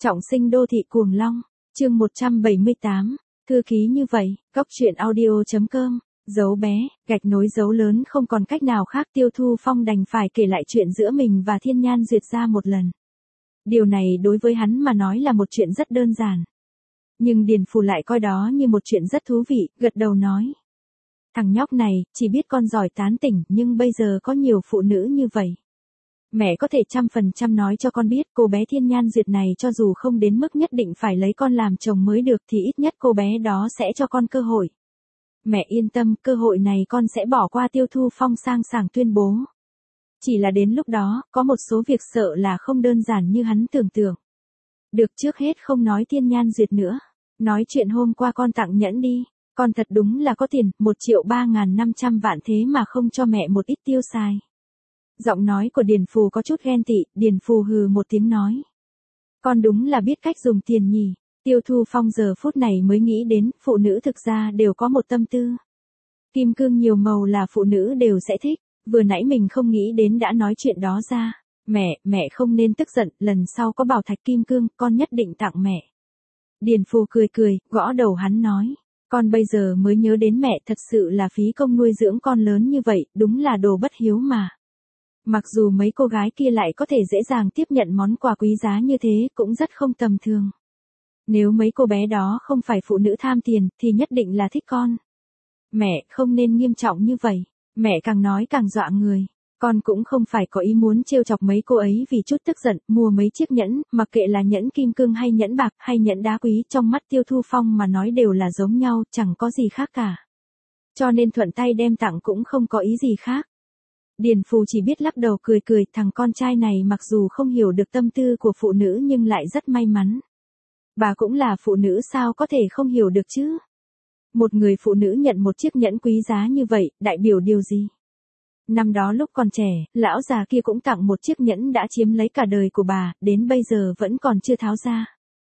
Trọng sinh đô thị cuồng long, chương 178, thư ký như vậy, góc chuyện audio.com, dấu bé, gạch nối dấu lớn không còn cách nào khác. Tiêu Thu Phong đành phải kể lại chuyện giữa mình và Thiên Nhan Duyệt ra một lần. Điều này đối với hắn mà nói là một chuyện rất đơn giản. Nhưng Điền Phù lại coi đó như một chuyện rất thú vị, gật đầu nói. Thằng nhóc này, chỉ biết con giỏi tán tỉnh, nhưng bây giờ có nhiều phụ nữ như vậy. Mẹ có thể 100% nói cho con biết, cô bé Thiên Nhan Duyệt này cho dù không đến mức nhất định phải lấy con làm chồng mới được thì ít nhất cô bé đó sẽ cho con cơ hội. Mẹ yên tâm, cơ hội này con sẽ bỏ qua. Tiêu Thu Phong sang sảng tuyên bố. Chỉ là đến lúc đó, có một số việc sợ là không đơn giản như hắn tưởng tượng. Được, trước hết không nói Thiên Nhan Duyệt nữa. Nói chuyện hôm qua con tặng nhẫn đi. Con thật đúng là có tiền, 1.3.500.000 vạn thế mà không cho mẹ một ít tiêu xài. Giọng nói của Điền Phù có chút ghen tị, Điền Phù hừ một tiếng nói. Con đúng là biết cách dùng tiền nhỉ. Tiêu Thu Phong giờ phút này mới nghĩ đến, phụ nữ thực ra đều có một tâm tư. Kim cương nhiều màu là phụ nữ đều sẽ thích, vừa nãy mình không nghĩ đến đã nói chuyện đó ra. Mẹ không nên tức giận, lần sau có bảo thạch kim cương, con nhất định tặng mẹ. Điền Phù cười, gõ đầu hắn nói. Con bây giờ mới nhớ đến mẹ, thật sự là phí công nuôi dưỡng con lớn như vậy, đúng là đồ bất hiếu mà. Mặc dù mấy cô gái kia lại có thể dễ dàng tiếp nhận món quà quý giá như thế, cũng rất không tầm thường. Nếu mấy cô bé đó không phải phụ nữ tham tiền, thì nhất định là thích con. Mẹ, không nên nghiêm trọng như vậy. Mẹ càng nói càng dọa người. Con cũng không phải có ý muốn trêu chọc mấy cô ấy vì chút tức giận, mua mấy chiếc nhẫn, mặc kệ là nhẫn kim cương hay nhẫn bạc hay nhẫn đá quý, trong mắt Tiêu Thu Phong mà nói đều là giống nhau, chẳng có gì khác cả. Cho nên thuận tay đem tặng cũng không có ý gì khác. Điền Phù chỉ biết lắc đầu cười, thằng con trai này mặc dù không hiểu được tâm tư của phụ nữ nhưng lại rất may mắn. Bà cũng là phụ nữ sao có thể không hiểu được chứ? Một người phụ nữ nhận một chiếc nhẫn quý giá như vậy, đại biểu điều gì? Năm đó lúc còn trẻ, lão già kia cũng tặng một chiếc nhẫn đã chiếm lấy cả đời của bà, đến bây giờ vẫn còn chưa tháo ra.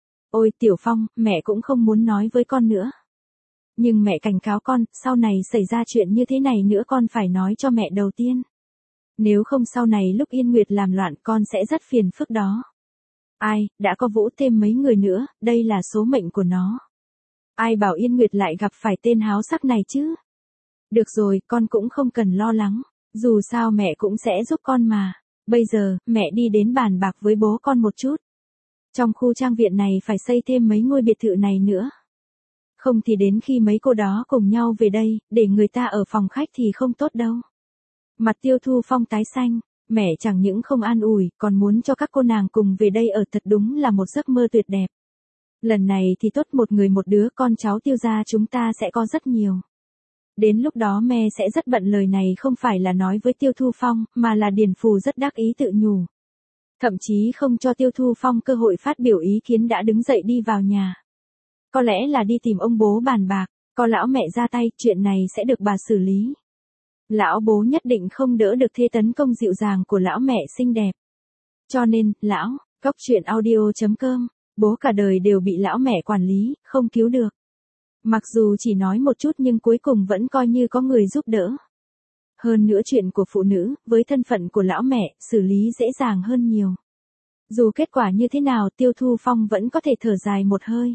Ôi Tiểu Phong, mẹ cũng không muốn nói với con nữa. Nhưng mẹ cảnh cáo con, sau này xảy ra chuyện như thế này nữa con phải nói cho mẹ đầu tiên. Nếu không sau này lúc Yên Nguyệt làm loạn con sẽ rất phiền phức đó. Ai, đã có Vũ thêm mấy người nữa, đây là số mệnh của nó. Ai bảo Yên Nguyệt lại gặp phải tên háo sắc này chứ? Được rồi, con cũng không cần lo lắng. Dù sao mẹ cũng sẽ giúp con mà. Bây giờ, mẹ đi đến bàn bạc với bố con một chút. Trong khu trang viện này phải xây thêm mấy ngôi biệt thự này nữa. Không thì đến khi mấy cô đó cùng nhau về đây, để người ta ở phòng khách thì không tốt đâu. Mặt Tiêu Thu Phong tái xanh, mẹ chẳng những không an ủi, còn muốn cho các cô nàng cùng về đây ở, thật đúng là một giấc mơ tuyệt đẹp. Lần này thì tốt, một người một đứa, con cháu Tiêu gia chúng ta sẽ có rất nhiều. Đến lúc đó mẹ sẽ rất bận. Lời này không phải là nói với Tiêu Thu Phong, mà là Điền Phù rất đắc ý tự nhủ. Thậm chí không cho Tiêu Thu Phong cơ hội phát biểu ý kiến đã đứng dậy đi vào nhà. Có lẽ là đi tìm ông bố bàn bạc, có lão mẹ ra tay, chuyện này sẽ được bà xử lý. Lão bố nhất định không đỡ được thế tấn công dịu dàng của lão mẹ xinh đẹp. Cho nên, lão, góc chuyện audio.com, bố cả đời đều bị lão mẹ quản lý, không cứu được. Mặc dù chỉ nói một chút nhưng cuối cùng vẫn coi như có người giúp đỡ. Hơn nữa chuyện của phụ nữ, với thân phận của lão mẹ, xử lý dễ dàng hơn nhiều. Dù kết quả như thế nào, Tiêu Thu Phong vẫn có thể thở dài một hơi.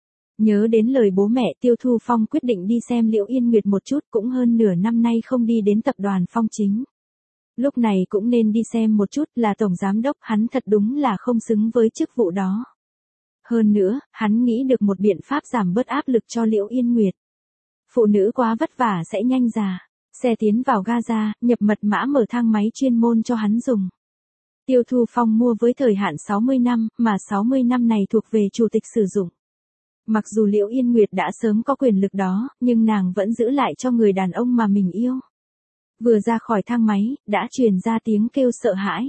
Nhớ đến lời bố mẹ, Tiêu Thu Phong quyết định đi xem Liễu Yên Nguyệt một chút, cũng hơn nửa năm nay không đi đến tập đoàn Phong Chính. Lúc này cũng nên đi xem một chút, là tổng giám đốc, hắn thật đúng là không xứng với chức vụ đó. Hơn nữa, hắn nghĩ được một biện pháp giảm bớt áp lực cho Liễu Yên Nguyệt. Phụ nữ quá vất vả sẽ nhanh già. Xe tiến vào Gaza, nhập mật mã mở thang máy chuyên môn cho hắn dùng. Tiêu Thu Phong mua với thời hạn 60 năm, mà 60 năm này thuộc về chủ tịch sử dụng. Mặc dù Liễu Yên Nguyệt đã sớm có quyền lực đó, nhưng nàng vẫn giữ lại cho người đàn ông mà mình yêu. Vừa ra khỏi thang máy, đã truyền ra tiếng kêu sợ hãi.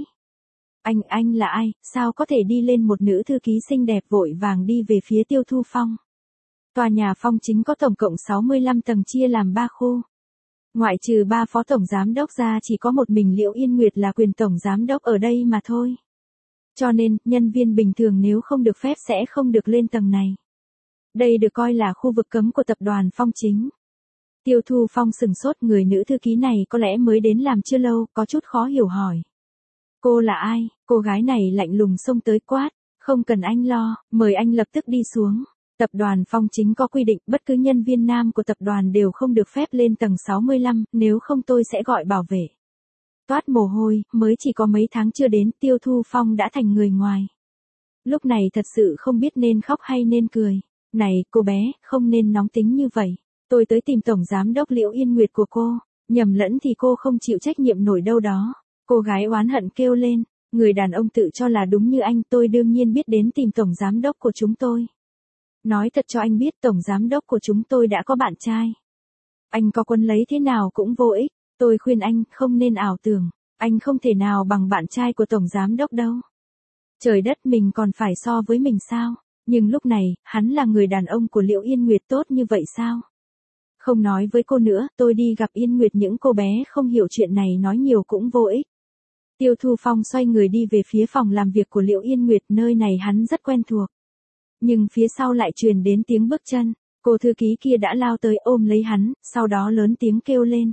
Anh là ai, sao có thể đi lên? Một nữ thư ký xinh đẹp vội vàng đi về phía Tiêu Thu Phong. Tòa nhà Phong Chính có tổng cộng 65 tầng chia làm 3 khu. Ngoại trừ 3 phó tổng giám đốc ra chỉ có một mình Liễu Yên Nguyệt là quyền tổng giám đốc ở đây mà thôi. Cho nên, nhân viên bình thường nếu không được phép sẽ không được lên tầng này. Đây được coi là khu vực cấm của tập đoàn Phong Chính. Tiêu Thu Phong sừng sốt, người nữ thư ký này có lẽ mới đến làm chưa lâu, có chút khó hiểu hỏi. Cô là ai? Cô gái này lạnh lùng xông tới quát. Không cần anh lo, mời anh lập tức đi xuống. Tập đoàn Phong chính có quy định bất cứ nhân viên nam của tập đoàn đều không được phép lên tầng 65, nếu không tôi sẽ gọi bảo vệ. Toát mồ hôi, mới chỉ có mấy tháng chưa đến, Tiêu Thu Phong đã thành người ngoài. Lúc này thật sự không biết nên khóc hay nên cười. Này, cô bé, không nên nóng tính như vậy. Tôi tới tìm Tổng Giám đốc Liễu Yên Nguyệt của cô, nhầm lẫn thì cô không chịu trách nhiệm nổi đâu đó. Cô gái oán hận kêu lên, người đàn ông tự cho là đúng như anh, tôi đương nhiên biết đến tìm Tổng Giám đốc của chúng tôi. Nói thật cho anh biết Tổng Giám đốc của chúng tôi đã có bạn trai. Anh có quấn lấy thế nào cũng vô ích, tôi khuyên anh không nên ảo tưởng, anh không thể nào bằng bạn trai của Tổng Giám đốc đâu. Trời đất, mình còn phải so với mình sao? Nhưng lúc này, hắn là người đàn ông của Liễu Yên Nguyệt tốt như vậy sao? Không nói với cô nữa, tôi đi gặp Yên Nguyệt, những cô bé không hiểu chuyện này nói nhiều cũng vô ích. Tiêu Thu Phong xoay người đi về phía phòng làm việc của Liễu Yên Nguyệt, nơi này hắn rất quen thuộc. Nhưng phía sau lại truyền đến tiếng bước chân, cô thư ký kia đã lao tới ôm lấy hắn, sau đó lớn tiếng kêu lên.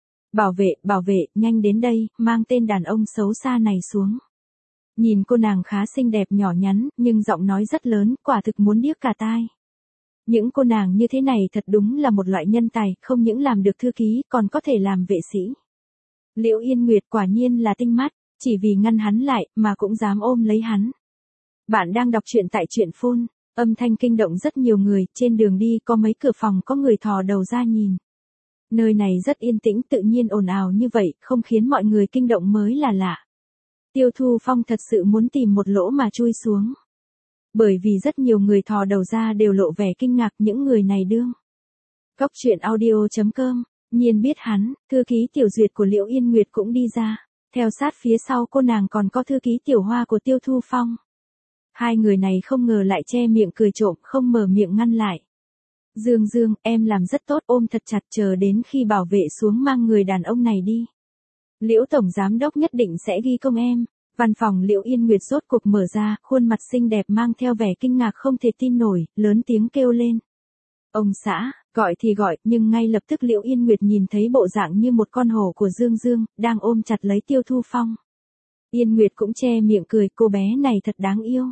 Bảo vệ, nhanh đến đây, mang tên đàn ông xấu xa này xuống. Nhìn cô nàng khá xinh đẹp nhỏ nhắn, nhưng giọng nói rất lớn, quả thực muốn điếc cả tai. Những cô nàng như thế này thật đúng là một loại nhân tài, không những làm được thư ký, còn có thể làm vệ sĩ. Liễu Yên Nguyệt quả nhiên là tinh mắt, chỉ vì ngăn hắn lại, mà cũng dám ôm lấy hắn. Bạn đang đọc truyện tại truyện phone, âm thanh kinh động rất nhiều người, trên đường đi có mấy cửa phòng có người thò đầu ra nhìn. Nơi này rất yên tĩnh, tự nhiên ồn ào như vậy, không khiến mọi người kinh động mới là lạ. Tiêu Thu Phong thật sự muốn tìm một lỗ mà chui xuống. Bởi vì rất nhiều người thò đầu ra đều lộ vẻ kinh ngạc, những người này đương. Cóc truyện audio.com, nhiên biết hắn, thư ký Tiểu Duyệt của Liễu Yên Nguyệt cũng đi ra. Theo sát phía sau cô nàng còn có thư ký Tiểu Hoa của Tiêu Thu Phong. Hai người này không ngờ lại che miệng cười trộm, không mở miệng ngăn lại. Dương, em làm rất tốt, ôm thật chặt, chờ đến khi bảo vệ xuống mang người đàn ông này đi. Liễu Tổng Giám đốc nhất định sẽ ghi công em. Văn phòng Liễu Yên Nguyệt rốt cuộc mở ra, khuôn mặt xinh đẹp mang theo vẻ kinh ngạc không thể tin nổi, lớn tiếng kêu lên. Ông xã, gọi thì gọi, nhưng ngay lập tức Liễu Yên Nguyệt nhìn thấy bộ dạng như một con hổ của Dương, đang ôm chặt lấy Tiêu Thu Phong. Yên Nguyệt cũng che miệng cười, cô bé này thật đáng yêu.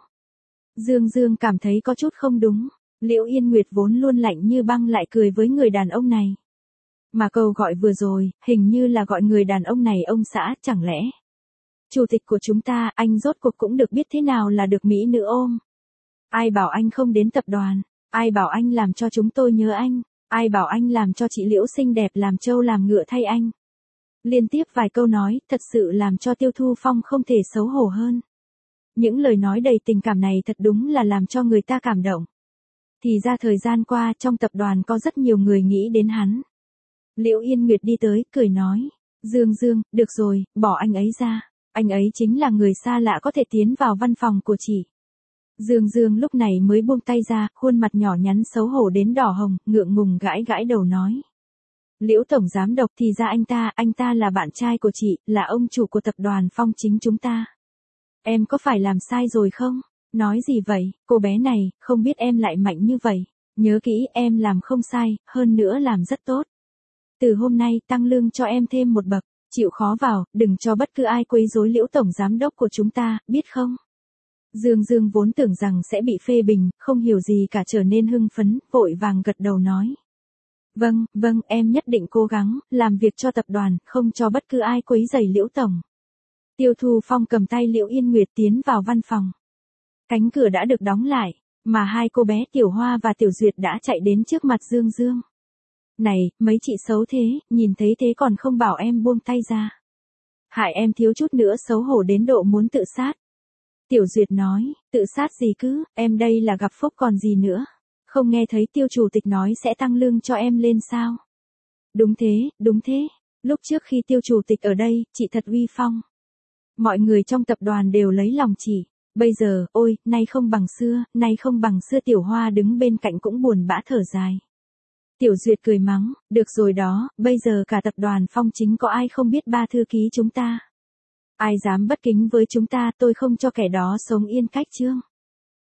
Dương cảm thấy có chút không đúng. Liễu Yên Nguyệt vốn luôn lạnh như băng lại cười với người đàn ông này. Mà câu gọi vừa rồi, hình như là gọi người đàn ông này ông xã, chẳng lẽ? Chủ tịch của chúng ta, anh rốt cuộc cũng được biết thế nào là được mỹ nữ ôm. Ai bảo anh không đến tập đoàn? Ai bảo anh làm cho chúng tôi nhớ anh? Ai bảo anh làm cho chị Liễu xinh đẹp làm trâu làm ngựa thay anh? Liên tiếp vài câu nói, thật sự làm cho Tiêu Thu Phong không thể xấu hổ hơn. Những lời nói đầy tình cảm này thật đúng là làm cho người ta cảm động. Thì ra thời gian qua trong tập đoàn có rất nhiều người nghĩ đến hắn. Liễu Yên Nguyệt đi tới, cười nói. Dương, được rồi, bỏ anh ấy ra. Anh ấy chính là người xa lạ có thể tiến vào văn phòng của chị. Dương lúc này mới buông tay ra, khuôn mặt nhỏ nhắn xấu hổ đến đỏ hồng, ngượng ngùng gãi đầu nói. Liễu Tổng Giám đốc, thì ra anh ta là bạn trai của chị, là ông chủ của tập đoàn Phong chính chúng ta. Em có phải làm sai rồi không? Nói gì vậy, cô bé này, không biết em lại mạnh như vậy. Nhớ kỹ, em làm không sai, hơn nữa làm rất tốt. Từ hôm nay, tăng lương cho em thêm một bậc, chịu khó vào, đừng cho bất cứ ai quấy rối Liễu Tổng Giám đốc của chúng ta, biết không? Dương vốn tưởng rằng sẽ bị phê bình, không hiểu gì cả trở nên hưng phấn, vội vàng gật đầu nói. Vâng, em nhất định cố gắng, làm việc cho tập đoàn, không cho bất cứ ai quấy rầy Liễu Tổng. Tiêu Thu Phong cầm tay Liễu Yên Nguyệt tiến vào văn phòng. Cánh cửa đã được đóng lại, mà hai cô bé Tiểu Hoa và Tiểu Duyệt đã chạy đến trước mặt Dương. Này, mấy chị xấu thế, nhìn thấy thế còn không bảo em buông tay ra. Hại em thiếu chút nữa xấu hổ đến độ muốn tự sát. Tiểu Duyệt nói, tự sát gì cứ, em đây là gặp phúc còn gì nữa. Không nghe thấy Tiêu chủ tịch nói sẽ tăng lương cho em lên sao? Đúng thế, lúc trước khi Tiêu chủ tịch ở đây, chị thật uy phong. Mọi người trong tập đoàn đều lấy lòng chị. Bây giờ, ôi, nay không bằng xưa Tiểu Hoa đứng bên cạnh cũng buồn bã thở dài. Tiểu Duyệt cười mắng, được rồi đó, bây giờ cả tập đoàn Phong chính có ai không biết ba thư ký chúng ta. Ai dám bất kính với chúng ta, tôi không cho kẻ đó sống yên cách chương.